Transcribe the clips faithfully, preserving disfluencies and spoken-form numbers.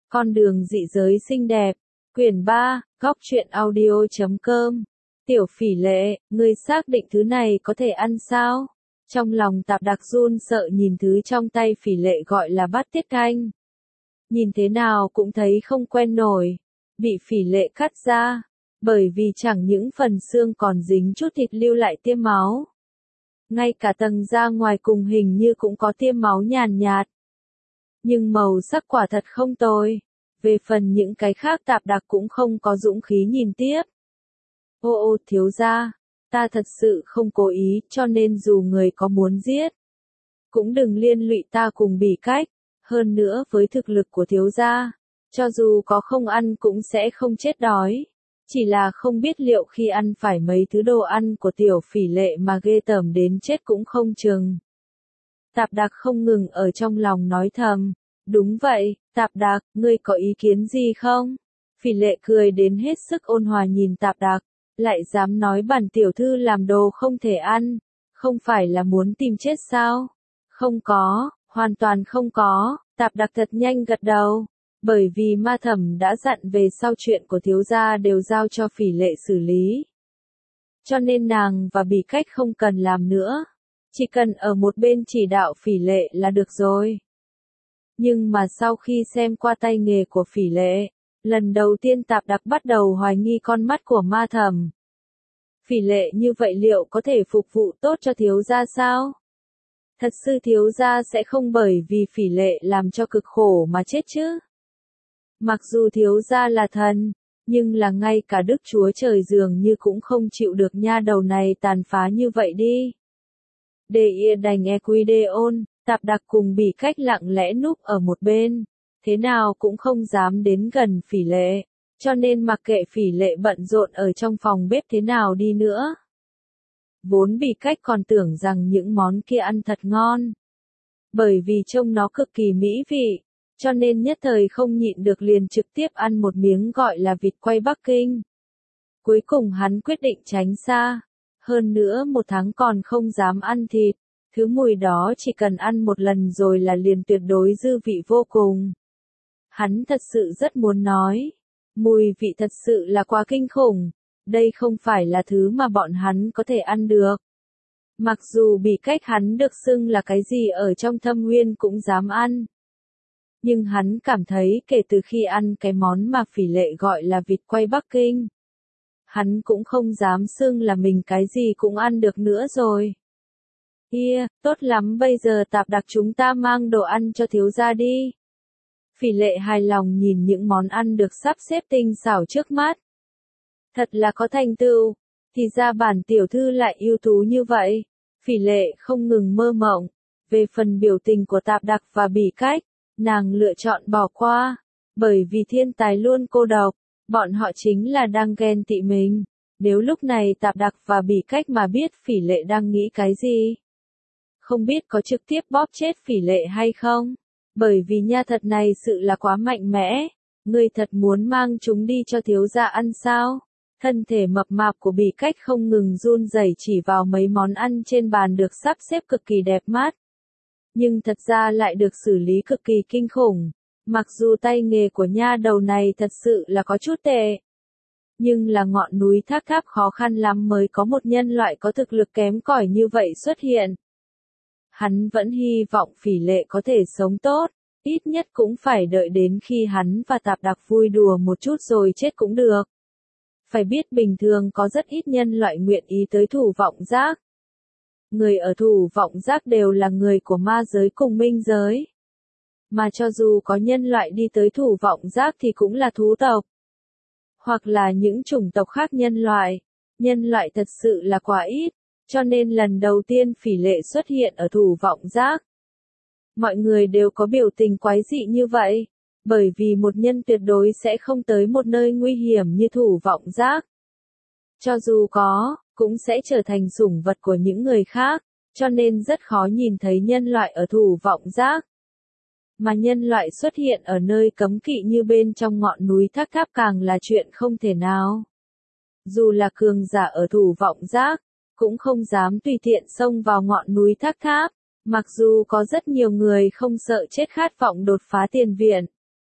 Con đường dị giới xinh đẹp, quyển ba, góc truyện audio chấm com. Tiểu Phỉ Lệ, ngươi xác định thứ này có thể ăn sao? Trong lòng Tạp Đạc run sợ nhìn thứ trong tay Phỉ Lệ gọi là bát tiết canh. Nhìn thế nào cũng thấy không quen nổi, bị Phỉ Lệ cắt ra, bởi vì chẳng những phần xương còn dính chút thịt lưu lại tiêm máu. Ngay cả tầng da ngoài cùng hình như cũng có tiêm máu nhàn nhạt. Nhưng màu sắc quả thật không tồi. Về phần những cái khác Tạp Đạc cũng không có dũng khí nhìn tiếp. Ô ô thiếu gia, ta thật sự không cố ý, cho nên dù người có muốn giết, cũng đừng liên lụy ta cùng Bỉ Cách. Hơn nữa với thực lực của thiếu gia, cho dù có không ăn cũng sẽ không chết đói. Chỉ là không biết liệu khi ăn phải mấy thứ đồ ăn của Tiểu Phỉ Lệ mà ghê tởm đến chết cũng không chừng. Tạp Đạc không ngừng ở trong lòng nói thầm. Đúng vậy, Tạp Đạc, ngươi có ý kiến gì không? Phỉ Lệ cười đến hết sức ôn hòa nhìn Tạp Đạc, lại dám nói bản tiểu thư làm đồ không thể ăn, không phải là muốn tìm chết sao? Không có, hoàn toàn không có, Tạp Đạc thật nhanh gật đầu, bởi vì Ma Thẩm đã dặn về sau chuyện của thiếu gia đều giao cho Phỉ Lệ xử lý. Cho nên nàng và Bỉ Cách không cần làm nữa, chỉ cần ở một bên chỉ đạo Phỉ Lệ là được rồi. Nhưng mà sau khi xem qua tay nghề của Phỉ Lệ, lần đầu tiên Tạp Đạc bắt đầu hoài nghi con mắt của Ma Thẩm. Phỉ Lệ như vậy liệu có thể phục vụ tốt cho thiếu gia sao? Thật sự thiếu gia sẽ không bởi vì Phỉ Lệ làm cho cực khổ mà chết chứ? Mặc dù thiếu gia là thần, nhưng là ngay cả Đức Chúa Trời dường như cũng không chịu được nha đầu này tàn phá như vậy đi. Để ia đành e quy đê ôn. Tạp Đạc cùng Bỉ Cách lặng lẽ núp ở một bên, thế nào cũng không dám đến gần Phỉ Lệ, cho nên mặc kệ Phỉ Lệ bận rộn ở trong phòng bếp thế nào đi nữa. Vốn Bỉ Cách còn tưởng rằng những món kia ăn thật ngon, bởi vì trông nó cực kỳ mỹ vị, cho nên nhất thời không nhịn được liền trực tiếp ăn một miếng gọi là vịt quay Bắc Kinh. Cuối cùng hắn quyết định tránh xa, hơn nữa một tháng còn không dám ăn thịt. Thứ mùi đó chỉ cần ăn một lần rồi là liền tuyệt đối dư vị vô cùng. Hắn thật sự rất muốn nói. Mùi vị thật sự là quá kinh khủng. Đây không phải là thứ mà bọn hắn có thể ăn được. Mặc dù Bỉ Cách hắn được xưng là cái gì ở trong Thâm Nguyên cũng dám ăn. Nhưng hắn cảm thấy kể từ khi ăn cái món mà Phỉ Lệ gọi là vịt quay Bắc Kinh, hắn cũng không dám xưng là mình cái gì cũng ăn được nữa rồi. Kia, tốt lắm bây giờ Tạp Đạc chúng ta mang đồ ăn cho thiếu gia đi. Phỉ Lệ hài lòng nhìn những món ăn được sắp xếp tinh xảo trước mắt. Thật là có thành tựu, thì ra bản tiểu thư lại ưu tú như vậy. Phỉ Lệ không ngừng mơ mộng. Về phần biểu tình của Tạp Đạc và Bỉ Cách, nàng lựa chọn bỏ qua, bởi vì thiên tài luôn cô độc, bọn họ chính là đang ghen tị mình. Nếu lúc này Tạp Đạc và Bỉ Cách mà biết Phỉ Lệ đang nghĩ cái gì, không biết có trực tiếp bóp chết Phỉ Lệ hay không, bởi vì nha thật này sự là quá mạnh mẽ, ngươi thật muốn mang chúng đi cho thiếu gia ăn sao? Thân thể mập mạp của Bỉ Cách không ngừng run rẩy chỉ vào mấy món ăn trên bàn được sắp xếp cực kỳ đẹp mắt, nhưng thật ra lại được xử lý cực kỳ kinh khủng. Mặc dù tay nghề của nha đầu này thật sự là có chút tệ, nhưng là ngọn núi Thác Tháp khó khăn lắm mới có một nhân loại có thực lực kém cỏi như vậy xuất hiện. Hắn vẫn hy vọng Phỉ Lệ có thể sống tốt, ít nhất cũng phải đợi đến khi hắn và Tạp Đạc vui đùa một chút rồi chết cũng được. Phải biết bình thường có rất ít nhân loại nguyện ý tới Thủ Vọng Giác. Người ở Thủ Vọng Giác đều là người của ma giới cùng minh giới. Mà cho dù có nhân loại đi tới Thủ Vọng Giác thì cũng là thú tộc, hoặc là những chủng tộc khác nhân loại. Nhân loại thật sự là quá ít. Cho nên lần đầu tiên Phỉ Lệ xuất hiện ở Thủ Vọng Giác, mọi người đều có biểu tình quái dị như vậy, bởi vì một nhân tuyệt đối sẽ không tới một nơi nguy hiểm như Thủ Vọng Giác. Cho dù có, cũng sẽ trở thành sủng vật của những người khác, cho nên rất khó nhìn thấy nhân loại ở Thủ Vọng Giác. Mà nhân loại xuất hiện ở nơi cấm kỵ như bên trong ngọn núi Thác Tháp càng là chuyện không thể nào. Dù là cường giả ở Thủ Vọng Giác, cũng không dám tùy tiện xông vào ngọn núi Thác Tháp, mặc dù có rất nhiều người không sợ chết khát vọng đột phá tiền viện.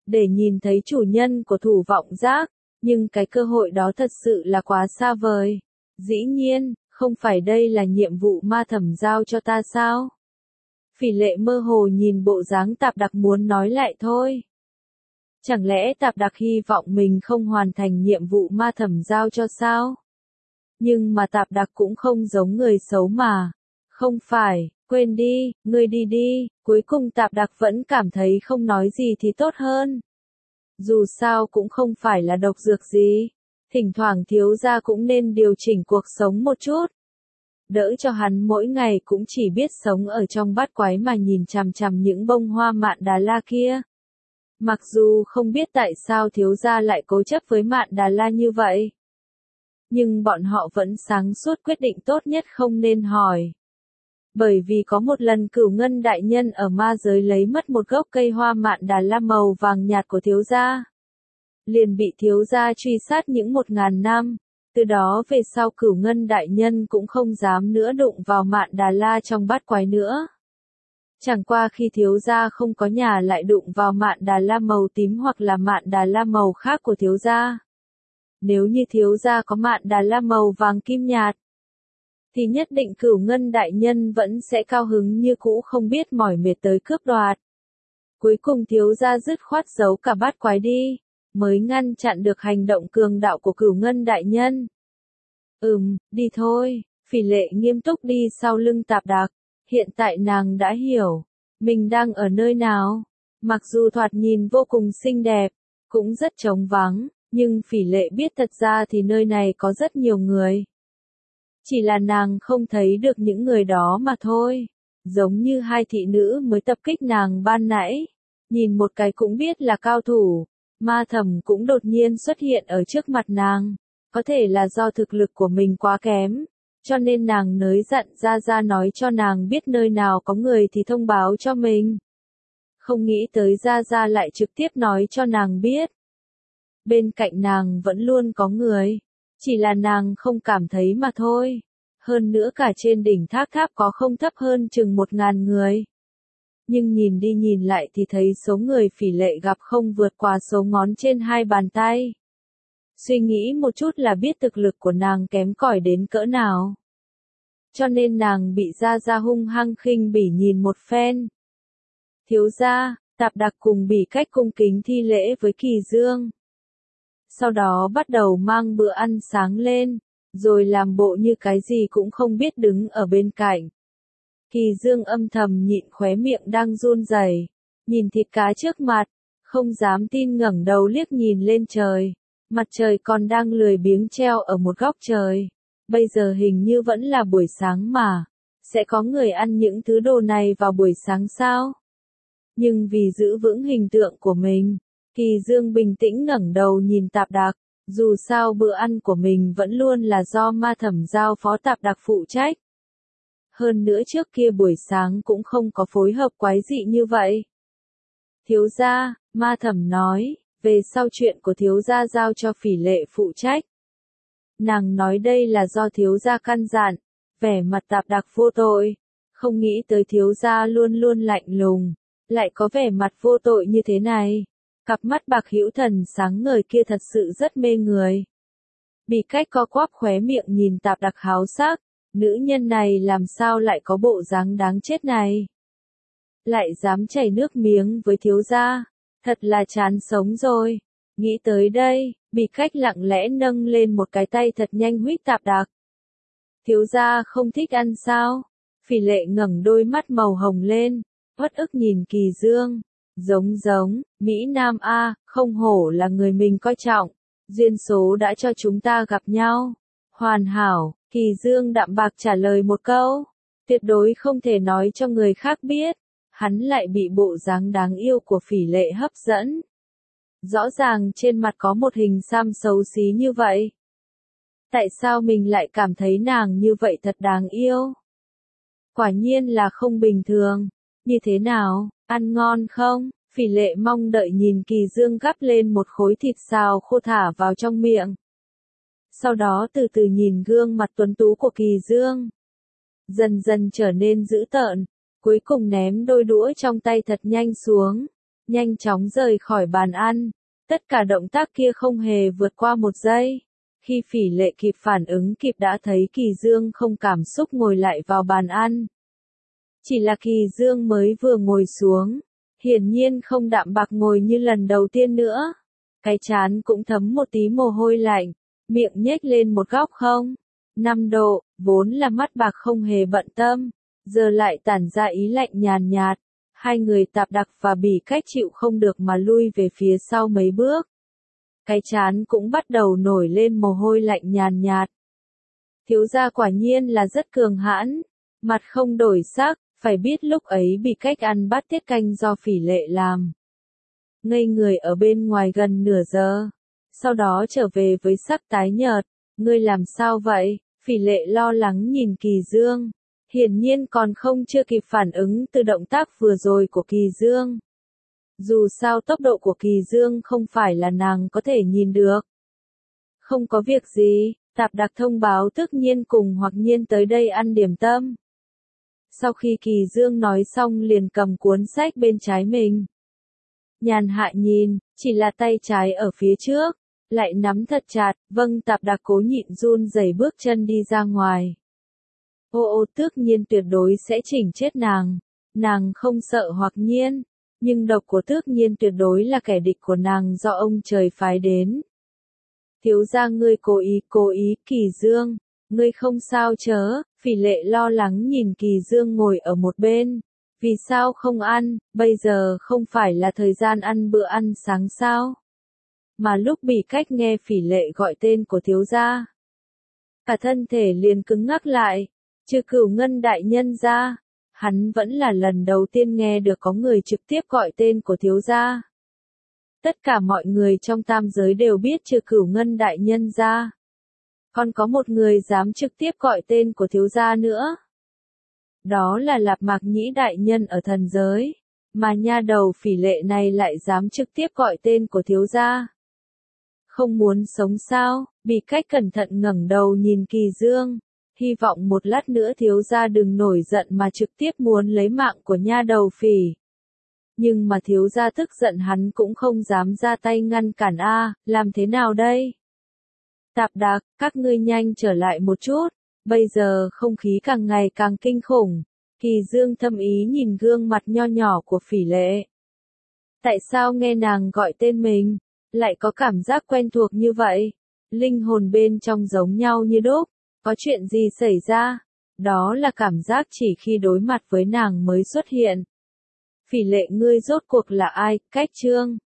để nhìn thấy chủ nhân của thủ vọng giác, nhưng cái cơ hội đó thật sự là quá xa vời. Dĩ nhiên, không phải đây là nhiệm vụ ma thẩm giao cho ta sao? Phỉ Lệ mơ hồ nhìn bộ dáng Tạp Đạc muốn nói lại thôi. Chẳng lẽ Tạp Đạc hy vọng mình không hoàn thành nhiệm vụ ma thẩm giao cho sao? Nhưng mà Tạp Đạc cũng không giống người xấu mà. Không phải, quên đi, ngươi đi đi, cuối cùng Tạp Đạc vẫn cảm thấy không nói gì thì tốt hơn. Dù sao cũng không phải là độc dược gì. Thỉnh thoảng thiếu gia cũng nên điều chỉnh cuộc sống một chút. Đỡ cho hắn mỗi ngày cũng chỉ biết sống ở trong bát quái mà nhìn chằm chằm những bông hoa Mạn Đà La kia. Mặc dù không biết tại sao thiếu gia lại cố chấp với Mạn Đà La như vậy. Nhưng bọn họ vẫn sáng suốt quyết định tốt nhất không nên hỏi. Bởi vì có một lần Cửu Ngân đại nhân ở ma giới lấy mất một gốc cây hoa Mạn Đà La màu vàng nhạt của thiếu gia. Liền bị thiếu gia truy sát những một ngàn năm. Từ đó về sau Cửu Ngân đại nhân cũng không dám nữa đụng vào Mạn Đà La trong bát quái nữa. Chẳng qua khi thiếu gia không có nhà lại đụng vào Mạn Đà La màu tím hoặc là Mạn Đà La màu khác của thiếu gia. Nếu như thiếu gia có Mạn Đà La màu vàng kim nhạt, thì nhất định Cửu Ngân đại nhân vẫn sẽ cao hứng như cũ không biết mỏi mệt tới cướp đoạt. Cuối cùng thiếu gia dứt khoát giấu cả bát quái đi, mới ngăn chặn được hành động cường đạo của Cửu Ngân đại nhân. Ừm, đi thôi, Phỉ Lệ nghiêm túc đi sau lưng Tạp Đạc. Hiện tại nàng đã hiểu, mình đang ở nơi nào. Mặc dù thoạt nhìn vô cùng xinh đẹp, cũng rất trống vắng, nhưng Phỉ Lệ biết thật ra thì nơi này có rất nhiều người. Chỉ là nàng không thấy được những người đó mà thôi. Giống như hai thị nữ mới tập kích nàng ban nãy. Nhìn một cái cũng biết là cao thủ. Ma Thẩm cũng đột nhiên xuất hiện ở trước mặt nàng. Có thể là do thực lực của mình quá kém. Cho nên nàng nới dặn Gia Gia nói cho nàng biết nơi nào có người thì thông báo cho mình. Không nghĩ tới Gia Gia lại trực tiếp nói cho nàng biết. Bên cạnh nàng vẫn luôn có người. Chỉ là nàng không cảm thấy mà thôi. Hơn nữa cả trên đỉnh tháp tháp có không thấp hơn chừng một ngàn người. Nhưng nhìn đi nhìn lại thì thấy số người Phỉ Lệ gặp không vượt qua số ngón trên hai bàn tay. Suy nghĩ một chút là biết thực lực của nàng kém cỏi đến cỡ nào. Cho nên nàng bị Gia Gia hung hăng khinh bỉ nhìn một phen. Thiếu gia, Tạp Đạc cùng Bỉ Cách cung kính thi lễ với Kỳ Dương. Sau đó bắt đầu mang bữa ăn sáng lên, rồi làm bộ như cái gì cũng không biết đứng ở bên cạnh. Kỳ Dương âm thầm nhịn khóe miệng đang run rẩy, nhìn thịt cá trước mặt, không dám tin ngẩng đầu liếc nhìn lên trời. Mặt trời còn đang lười biếng treo ở một góc trời. Bây giờ hình như vẫn là buổi sáng mà. Sẽ có người ăn những thứ đồ này vào buổi sáng sao? Nhưng vì giữ vững hình tượng của mình, Kỳ Dương bình tĩnh ngẩng đầu nhìn Tạp Đạc. Dù sao bữa ăn của mình vẫn luôn là do Ma Thẩm giao phó Tạp Đạc phụ trách. Hơn nữa trước kia buổi sáng cũng không có phối hợp quái dị như vậy. Thiếu gia, Ma Thẩm nói. Về sau chuyện của thiếu gia giao cho Phỉ Lệ phụ trách. Nàng nói đây là do thiếu gia căn dặn, vẻ mặt Tạp Đạc vô tội, không nghĩ tới thiếu gia luôn luôn lạnh lùng, lại có vẻ mặt vô tội như thế này. Cặp mắt bạc hữu thần sáng ngời kia thật sự rất mê người. Bỉ Cách co quắp khóe miệng nhìn Tạp Đạc háo sắc, nữ nhân này làm sao lại có bộ dáng đáng chết này. Lại dám chảy nước miếng với thiếu gia. Thật là chán sống rồi. Nghĩ tới đây, Bỉ Cách lặng lẽ nâng lên một cái tay thật nhanh huých Tạp Đạc. Thiếu gia không thích ăn sao? Phỉ Lệ ngẩng đôi mắt màu hồng lên, uất ức nhìn Kỳ Dương. Giống giống, Mỹ Nam A, không hổ là người mình coi trọng. Duyên số đã cho chúng ta gặp nhau. Hoàn hảo, Kỳ Dương đạm bạc trả lời một câu. Tuyệt đối không thể nói cho người khác biết. Hắn lại bị bộ dáng đáng yêu của Phỉ Lệ hấp dẫn. Rõ ràng trên mặt có một hình xăm xấu xí như vậy. Tại sao mình lại cảm thấy nàng như vậy thật đáng yêu? Quả nhiên là không bình thường. Như thế nào, ăn ngon không? Phỉ Lệ mong đợi nhìn Kỳ Dương gắp lên một khối thịt xào khô thả vào trong miệng. Sau đó từ từ nhìn gương mặt tuấn tú của Kỳ Dương. Dần dần trở nên dữ tợn. Cuối cùng ném đôi đũa trong tay thật nhanh xuống. nhanh chóng rời khỏi bàn ăn. Tất cả động tác kia không hề vượt qua một giây. Khi Phỉ Lệ kịp phản ứng kịp đã thấy Kỳ Dương không cảm xúc ngồi lại vào bàn ăn. Chỉ là Kỳ Dương mới vừa ngồi xuống, hiển nhiên không đạm bạc ngồi như lần đầu tiên nữa. Cái trán cũng thấm một tí mồ hôi lạnh, miệng nhếch lên một góc không. Năm độ, vốn là mắt bạc không hề bận tâm, giờ lại tản ra ý lạnh nhàn nhạt. Hai người Tạp Đặc và Bỉ Cách chịu không được mà lui về phía sau mấy bước. Cái trán cũng bắt đầu nổi lên mồ hôi lạnh nhàn nhạt. Thiếu gia quả nhiên là rất cường hãn, mặt không đổi sắc, phải biết lúc ấy Bỉ Cách ăn bát tiết canh do Phỉ Lệ làm. Ngây người ở bên ngoài gần nửa giờ, sau đó trở về với sắc tái nhợt. Ngươi làm sao vậy? Phỉ Lệ lo lắng nhìn Kỳ Dương. Hiển nhiên còn không chưa kịp phản ứng từ động tác vừa rồi của Kỳ Dương. Dù sao tốc độ của Kỳ Dương không phải là nàng có thể nhìn được. Không có việc gì, Tạp Đặc thông báo Tức Nhiên cùng Hoặc Nhiên tới đây ăn điểm tâm. Sau khi Kỳ Dương nói xong liền cầm cuốn sách bên trái mình. Nhàn hạ nhìn, chỉ là tay trái ở phía trước, lại nắm thật chặt, vâng Tạp Đặc cố nhịn run rẩy bước chân đi ra ngoài. Ô ô Tước Nhiên tuyệt đối sẽ chỉnh chết nàng, nàng không sợ Hoặc Nhiên, nhưng độc của Tước Nhiên tuyệt đối là kẻ địch của nàng do ông trời phái đến. Thiếu gia ngươi cố ý, cố ý, Kỳ Dương, ngươi không sao chớ? Phỉ Lệ lo lắng nhìn Kỳ Dương ngồi ở một bên. Vì sao không ăn, bây giờ không phải là thời gian ăn bữa ăn sáng sao? Mà lúc Bỉ Cách nghe Phỉ Lệ gọi tên của thiếu gia, cả thân thể liền cứng ngắc lại, trừ Cửu Ngân đại nhân ra, hắn vẫn là lần đầu tiên nghe được có người trực tiếp gọi tên của thiếu gia. Tất cả mọi người trong tam giới đều biết trừ Cửu Ngân đại nhân ra, còn có một người dám trực tiếp gọi tên của thiếu gia nữa. Đó là Lạp Mạc Nhĩ đại nhân ở thần giới, mà nha đầu Phỉ Lệ này lại dám trực tiếp gọi tên của thiếu gia. Không muốn sống sao? Bỉ Cách cẩn thận ngẩng đầu nhìn Kỳ Dương, hy vọng một lát nữa thiếu gia đừng nổi giận mà trực tiếp muốn lấy mạng của nha đầu Phỉ. Nhưng mà thiếu gia tức giận hắn cũng không dám ra tay ngăn cản a, làm thế nào đây? Tạp Đặc, các ngươi nhanh trở lại một chút, bây giờ không khí càng ngày càng kinh khủng. Kỳ Dương thâm ý nhìn gương mặt nho nhỏ của Phỉ Lệ. Tại sao nghe nàng gọi tên mình, lại có cảm giác quen thuộc như vậy? Linh hồn bên trong giống nhau như đúc, có chuyện gì xảy ra? Đó là cảm giác chỉ khi đối mặt với nàng mới xuất hiện. Phỉ Lệ ngươi rốt cuộc là ai? Cách Chương